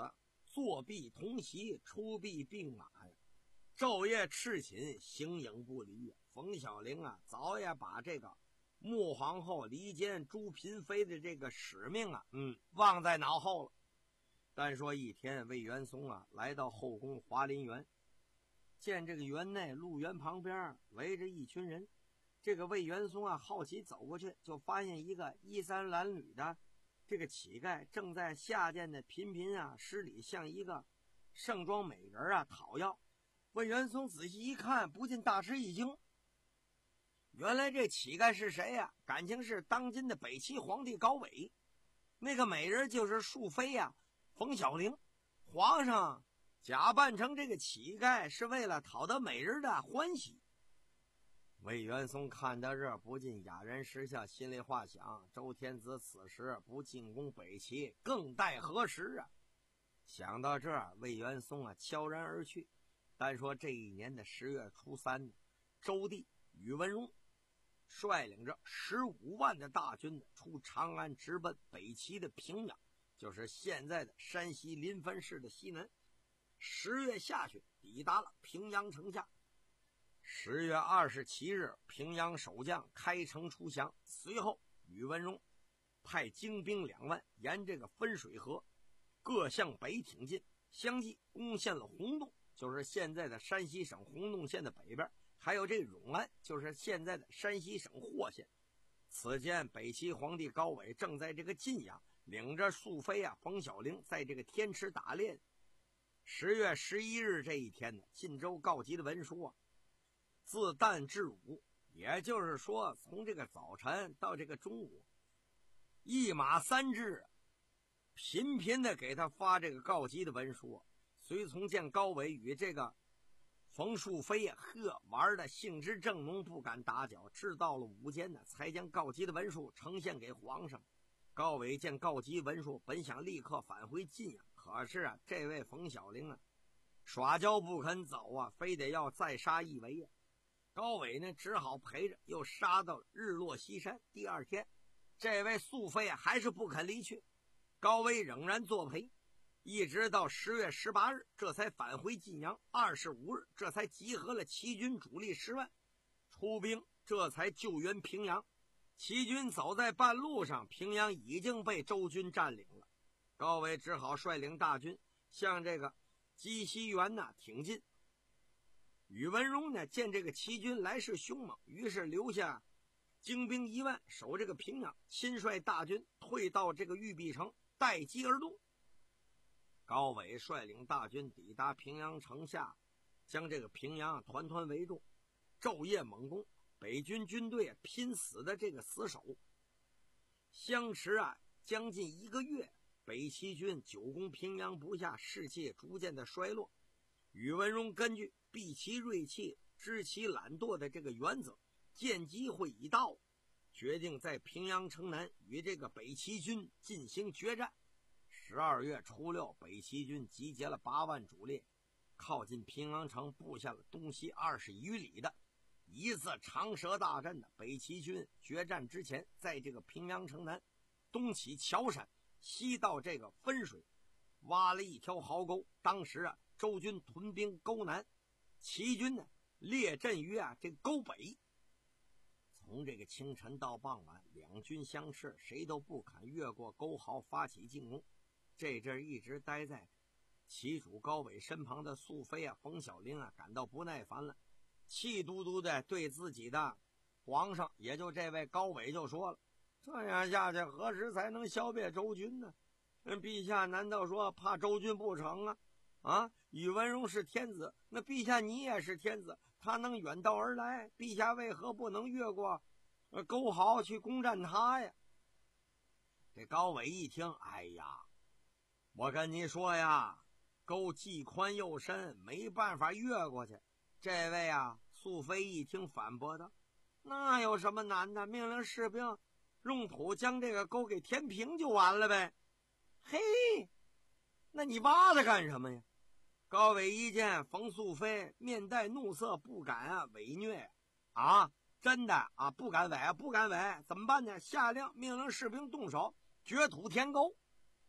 坐壁同席，出壁并马呀，昼夜侍寝，形影不离。冯小玲啊，早也把这个穆皇后离间朱嫔妃的这个使命啊，嗯，忘在脑后了。但说一天，魏元松啊来到后宫华林园，见这个园内鹿园旁边围着一群人。这个魏元松啊好奇走过去，就发现一个衣衫褴褛的这个乞丐正在下贱的频频啊施礼，向一个盛装美人啊讨要。魏元松仔细一看，不禁大吃一惊。原来这乞丐是谁呀、啊？感情是当今的北齐皇帝高纬，那个美人就是庶妃呀、啊、冯小玲。皇上假扮成这个乞丐是为了讨得美人的欢喜。魏元松看到这不禁哑然失笑，心里话想：周天子此时不进攻北齐，更待何时啊？想到这儿，魏元松啊悄然而去。单说这一年的十月初三，周帝宇文邕率领着十五万的大军出长安，直奔北齐的平阳，就是现在的山西临汾市的西南。十月下旬，抵达了平阳城下。十月二十七日，平阳守将开城出降。随后，宇文邕派精兵两万，沿这个分水河各向北挺进，相继攻陷了洪洞，就是现在的山西省洪洞县的北边，还有这永安，就是现在的山西省霍县。此间北齐皇帝高纬正在这个晋阳，领着庶妃啊冯小玲在这个天池打猎。十月十一日这一天呢，晋州告急的文书啊，自旦至午，也就是说从这个早晨到这个中午，一马三至，频频的给他发这个告急的文书。随从见高纬与这个冯淑妃呀，呵，玩的兴致正浓，不敢打搅，直到了午间呢，才将告急的文书呈现给皇上。高纬见告急文书，本想立刻返回晋阳，可是啊，这位冯小玲啊，耍娇不肯走啊，非得要再杀一围啊。高纬呢，只好陪着，又杀到日落西山。第二天，这位素妃啊，还是不肯离去，高纬仍然作陪。一直到十月十八日，这才返回晋阳。二十五日，这才集合了齐军主力十万，出兵，这才救援平阳。齐军走在半路上，平阳已经被周军占领了。高纬只好率领大军向这个鸡西原呐挺进。宇文邕呢，见这个齐军来势凶猛，于是留下精兵一万守这个平阳，亲率大军退到这个玉璧城，待机而动。高纬率领大军抵达平阳城下，将这个平阳团团围住，昼夜猛攻。北军军队拼死的这个死守，相持啊将近一个月，北齐军久攻平阳不下，士气逐渐的衰落。宇文邕根据避其锐气，知其懒惰的这个原则，见机会已到，决定在平阳城南与这个北齐军进行决战。十二月初六，北齐军集结了八万主力，靠近平阳城布下了东西二十余里的一次长蛇大阵的北齐军。决战之前，在这个平阳城南东起桥山，西到这个分水，挖了一条壕沟。当时啊，周军屯兵沟南，齐军呢列阵于啊这沟北。从这个清晨到傍晚，两军相持，谁都不肯越过沟壕发起进攻。这阵一直待在齐主高纬身旁的素妃啊冯小玲啊感到不耐烦了，气嘟嘟的对自己的皇上，也就这位高纬就说了：这样下去何时才能消灭周军呢？嗯，陛下难道说怕周军不成啊？啊，宇文邕是天子，那陛下你也是天子，他能远道而来，陛下为何不能越过呃沟壕去攻占他呀？这高纬一听，哎呀，我跟你说呀，沟既宽又深，没办法越过去。这位啊素妃一听反驳道：那有什么难的，命令士兵用土将这个沟给填平就完了呗。嘿，那你挖它干什么呀？高纬一见冯素妃面带怒色，不敢啊违虐啊，真的啊不敢违啊不敢违，怎么办呢？下令命令士兵动手掘土填沟。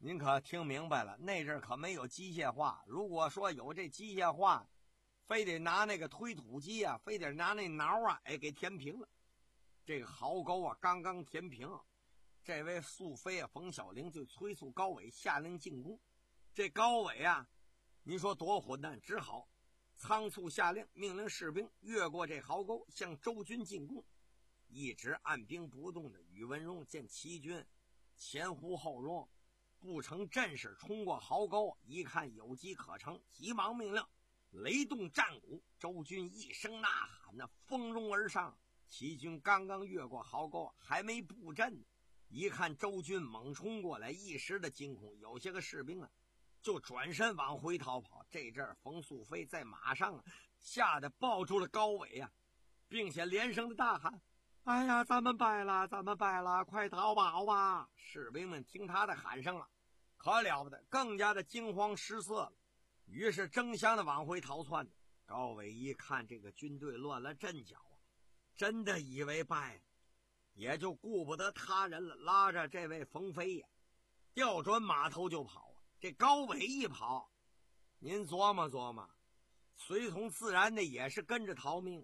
您可听明白了，那阵儿可没有机械化。如果说有这机械化，非得拿那个推土机啊，非得拿那挠啊，哎，给填平了。这个壕沟啊，刚刚填平，这位素妃啊，冯小玲就催促高伟下令进攻。这高伟啊，您说多混蛋，只好仓促下令，命令士兵越过这壕沟，向周军进攻。一直按兵不动的宇文荣见齐军前呼后拥，不成阵势，冲过壕沟，一看有机可乘，急忙命令雷动战鼓。周军一声呐喊，那蜂拥而上。齐军刚刚越过壕沟，还没布阵呢，一看周军猛冲过来，一时的惊恐，有些个士兵啊就转身往回逃跑。这阵冯素妃在马上啊，吓得抱住了高伟啊，并且连声的大喊：哎呀，咱们败了，咱们败了，快逃跑吧！士兵们听他的喊声了，可了不得，更加的惊慌失色了，于是争相的往回逃窜。高伟一看这个军队乱了阵脚啊，真的以为败了，也就顾不得他人了，拉着这位冯飞呀，调转马头就跑啊。这高伟一跑，您琢磨琢磨，随从自然的也是跟着逃命。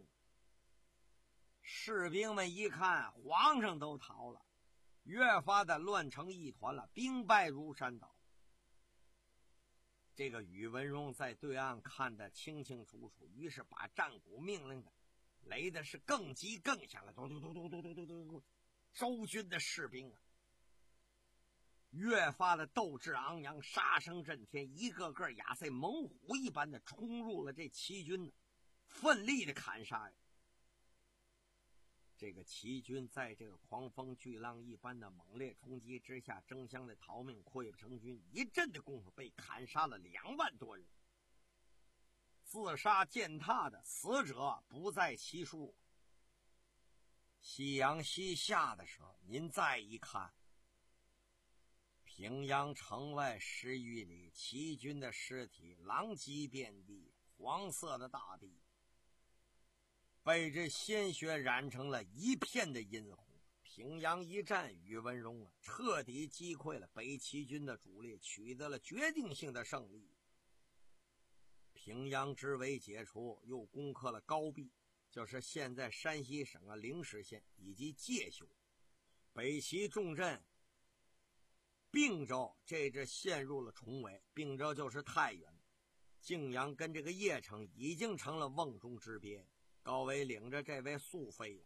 士兵们一看皇上都逃了，越发的乱成一团了，兵败如山倒。这个宇文荣在对岸看得清清楚楚，于是把战鼓命令的雷的是更急更响了，嘟嘟嘟嘟嘟嘟嘟嘟。周军的士兵啊，越发的斗志昂扬，杀声震天，一个个亚赛猛虎一般的冲入了这齐军呢，奋力的砍杀呀。这个齐军在这个狂风巨浪一般的猛烈冲击之下，争相的逃命，溃不成军，一阵的功夫被砍杀了两万多人。自杀践踏的死者不在其数。夕阳西下的时候，您再一看，平阳城外十余里，齐军的尸体狼藉遍地，黄色的大地被这鲜血染成了一片的殷红。平阳一战，宇文荣啊，彻底击溃了北齐军的主力，取得了决定性的胜利。平阳之围解除，又攻克了高壁，就是现在山西省啊灵石县以及介休。北齐重镇并州这支陷入了重围，并州就是太原，泾阳跟这个邺城已经成了瓮中之鳖。高伟领着这位素妃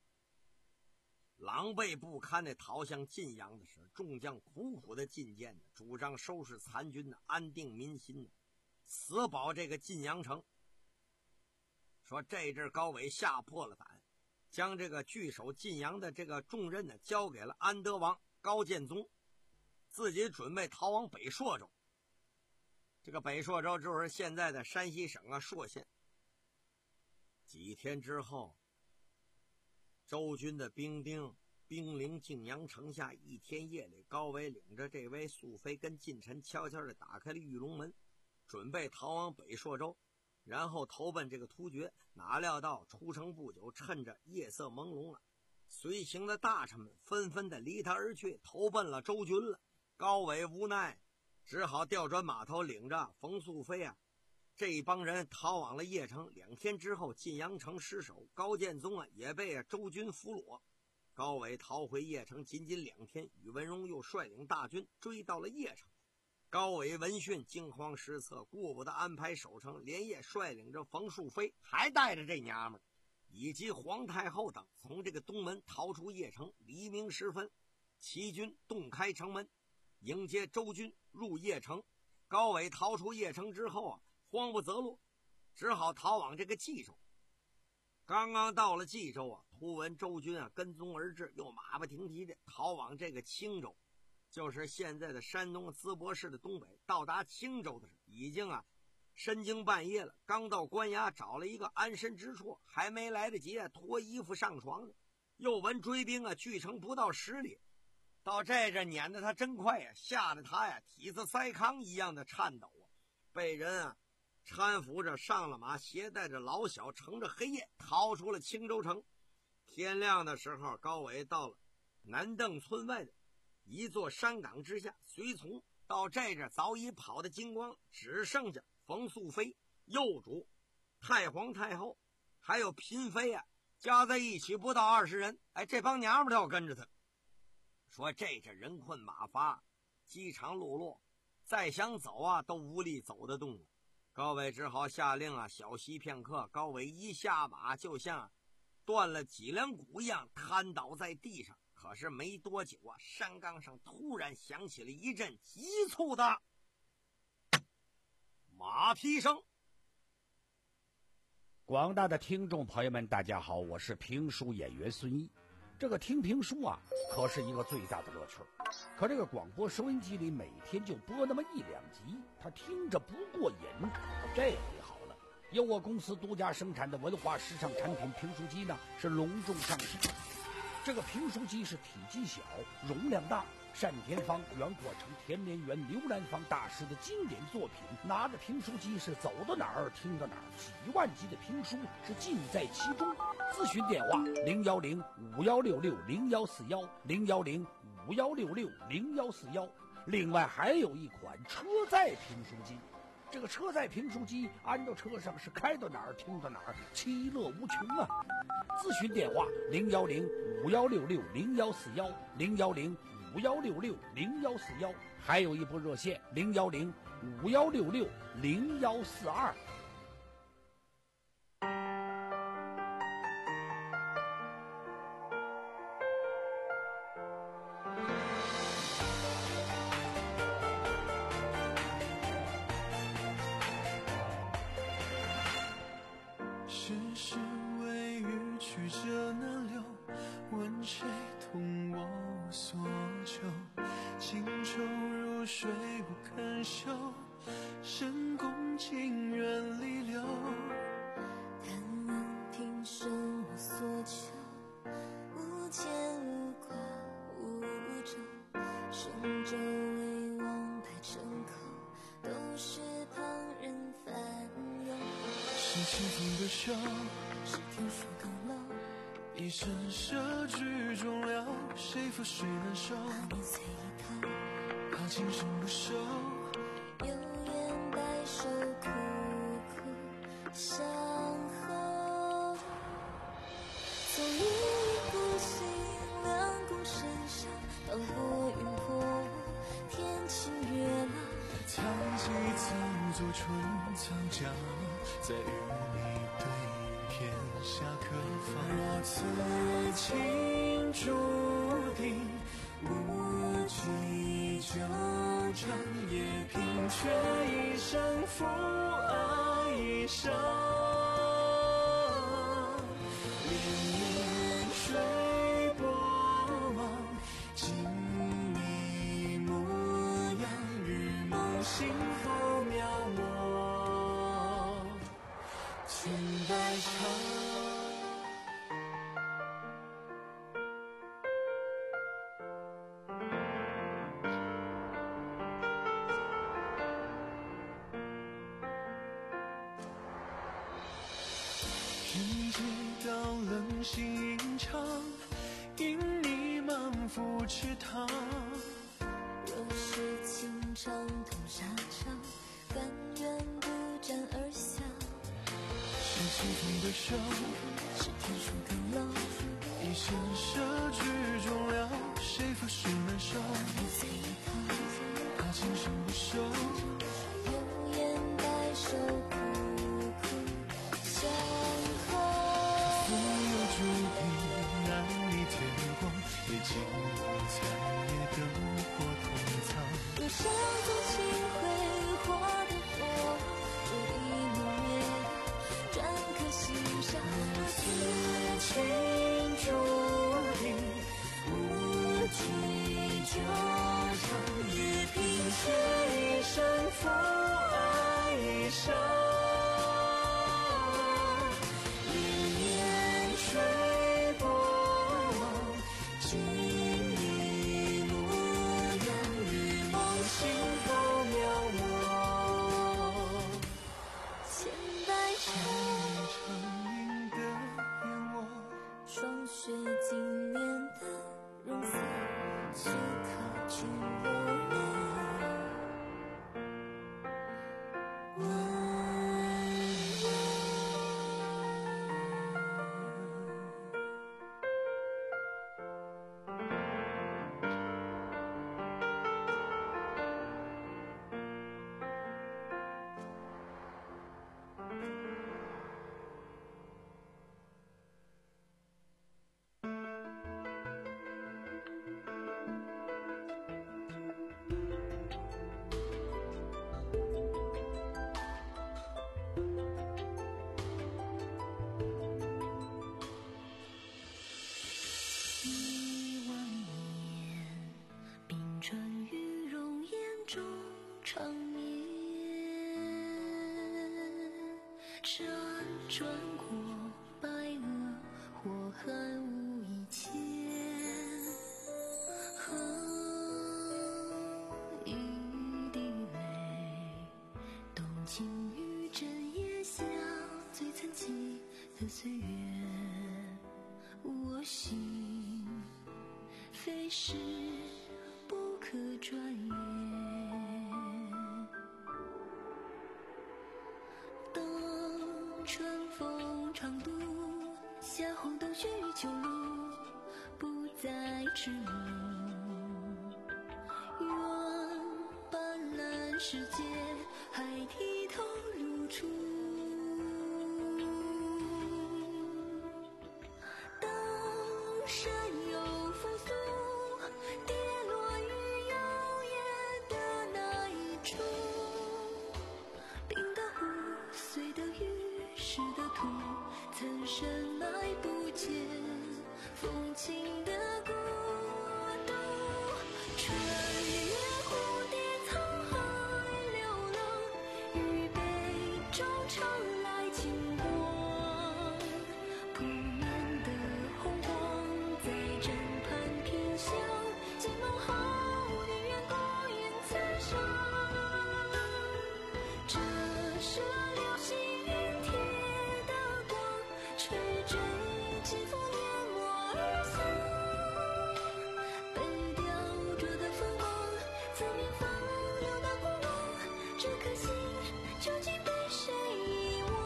狼狈不堪的逃向晋阳的时候，众将苦苦的进谏，主张收拾残军，安定民心，死保这个晋阳城。说这阵高伟吓破了胆，将这个据守晋阳的这个重任呢交给了安德王高建宗，自己准备逃往北朔州。这个北朔州就是现在的山西省啊朔县。几天之后，周军的兵丁兵临泾阳城下，一天夜里，高伟领着这位素妃跟近臣悄悄地打开了玉龙门，准备逃往北朔州，然后投奔这个突厥。哪料到出城不久，趁着夜色朦胧了，随行的大臣们纷纷的离他而去，投奔了周军了。高伟无奈，只好调转马头，领着冯素妃啊这一帮人逃往了邺城。两天之后，晋阳城失守，高建宗啊也被周军俘虏。高伟逃回邺城，仅仅两天，宇文荣又率领大军追到了邺城。高伟闻讯惊慌失措，顾不得安排守城，连夜率领着冯素妃，还带着这娘们以及皇太后等，从这个东门逃出邺城。黎明时分，齐军洞开城门，迎接周军入邺城。高伟逃出邺城之后啊，慌不择路，只好逃往这个冀州。刚刚到了冀州啊，突闻周军啊跟踪而至，又马不停蹄的逃往这个青州，就是现在的山东淄博市的东北。到达青州的时候，已经啊深更半夜了。刚到关衙找了一个安身之处，还没来得及啊脱衣服上床呢，又闻追兵啊距城不到十里。到这这撵得他真快呀，吓得他呀体似筛糠一样的颤抖啊，被人啊搀扶着上了马，携带着老小，乘着黑夜逃出了青州城。天亮的时候，高伟到了南邓村外的一座山岗之下，随从到这阵早已跑得精光，只剩下冯素妃、幼主、太皇太后还有嫔妃啊，加在一起不到二十人。哎，这帮娘们都要跟着他。说这阵人困马乏，饥肠辘辘，再想走啊都无力走得动了。高伟只好下令啊，小息片刻。高伟一下马就像断了脊梁骨一样瘫倒在地上。可是没多久啊，山岗上突然响起了一阵急促的马蹄声。 广大的听众朋友们大家好，我是评书演员孙一。这个听评书啊可是一个最大的乐趣，可这个广播收音机里每天就播那么一两集，他听着不过瘾。这回好了，由我公司独家生产的文化时尚产品评书机呢是隆重上市。这个评书机是体积小，容量大，单田芳、袁阔成、田连元、刘兰芳大师的经典作品。拿着评书机是走到哪儿听到哪儿，几万集的评书是尽在其中。咨询电话零幺零五幺六六零幺四幺零幺零五幺六六零幺四幺。另外还有一款车载评书机，这个车载评书机安到车上是开到哪儿听到哪儿，其乐无穷啊！咨询电话零幺零五幺六六零幺四幺零幺零五幺六六零幺四幺，还有一部热线零幺零五幺六六零幺四二。 世事微雨曲折难留，问谁同我所求？轻舟入水不堪休，深宫情远离流。 但愿平生无所求，无牵无挂无愁，神州为王牌城口，都是旁人烦忧。 是清风的手， 是天书高楼， 一生涉剧终了，谁负谁难受？ 年岁一头， 怕今生不朽。 有言白首，苦苦相候。从一步行，两宫神伤，当过云破，天晴月朗。 叹几曾作春藏江，再与你对天下客方。若此情注定无疾纠缠，也凭却一生负爱一生。连年水波望，今你模样，与梦醒后描摹千百场。人街道冷心吟唱，因你满腹池塘。 若是情长同沙场，甘愿不战而降。 是清风的手， 是天书高楼， 一生涉剧终了，谁负谁难受？ 年岁一头， 怕今生不朽。 有言白首，苦苦相候。 所有注定难离天光，也经过残夜灯火同藏。 若相纵情挥霍的火，注定泯灭，篆刻心上。 若此情注定无疾纠缠，也凭却一生负爱一生。连年水波望，今你模样，与梦醒后描摹千百场， 长饮的眼窝。 霜雪经年的容色，此刻君有缘。 辗转过白鹅，火海无一牵。一滴泪，动情于枕夜下最曾记的岁月。我心非是不可转移。春风长度，夏黄冬雪与秋露，不再迟暮。愿斑斓世界，海剔透如初。当山有风速，跌落于遥远的那一处，冰的湖，碎的雨，湿的土，曾深埋不见风情的孤独。穿越蝴蝶沧海流浪，与杯中常来清光。扑面的红光在枕畔飘香，惊梦后宁愿孤影刺伤。这是流星云贴的光，垂坠几幅淹没而下。被雕琢的锋芒，侧面放流的光芒，这颗心究竟被谁遗忘？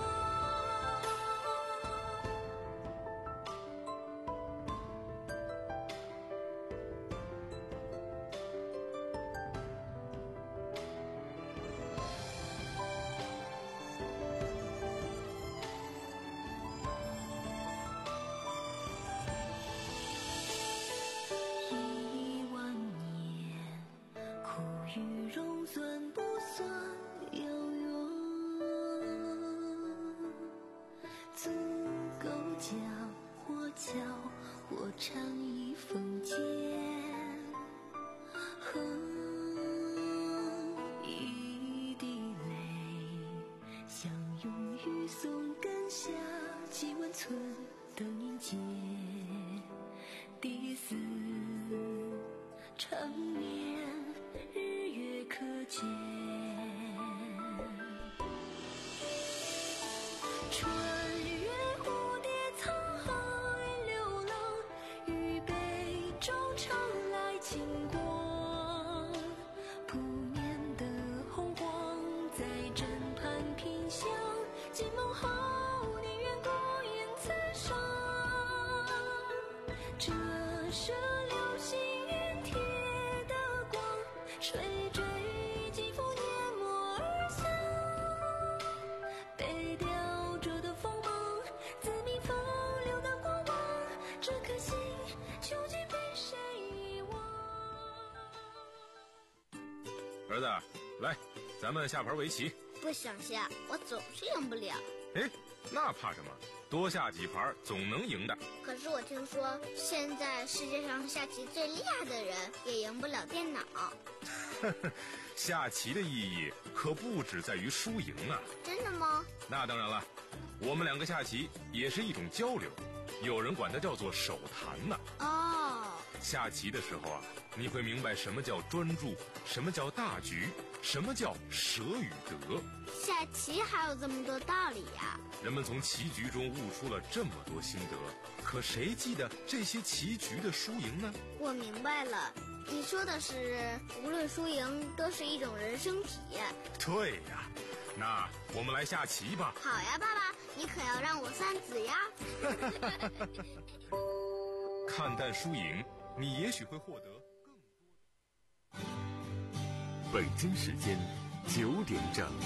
一万年，苦与荣算不算遥远？足够将或巧或禅意封缄。一滴泪，相拥于松根下，几万寸的凝结。第四缠绵，日月可见。穿越蝴蝶沧海流浪，与杯中常来清光。扑面的红光在枕畔飘香，惊梦后宁愿孤影刺伤。这是流星云贴的光，垂坠几幅淹没而下。被雕琢的锋芒，自命风流的光芒，这颗心究竟被谁遗忘？ 儿子，来，咱们下盘围棋。 不想下，我总是赢不了。 哎，那怕什么？多下几盘总能赢的。 可是我听说，现在世界上下棋最厉害的人也赢不了电脑。 下棋的意义可不只在于输赢啊。 真的吗？ 那当然了，我们两个下棋也是一种交流，有人管它叫做手谈呢。 哦， 下棋的时候啊，你会明白什么叫专注，什么叫大局，什么叫舍与得。 下棋还有这么多道理呀！ 人们从棋局中悟出了这么多心得，可谁记得这些棋局的输赢呢？ 我明白了，你说的是无论输赢都是一种人生体验。 对呀， 那我们来下棋吧。 好呀，爸爸，你可要让我算子呀。 看淡输赢，你也许会获得更多的。 北京时间九点整。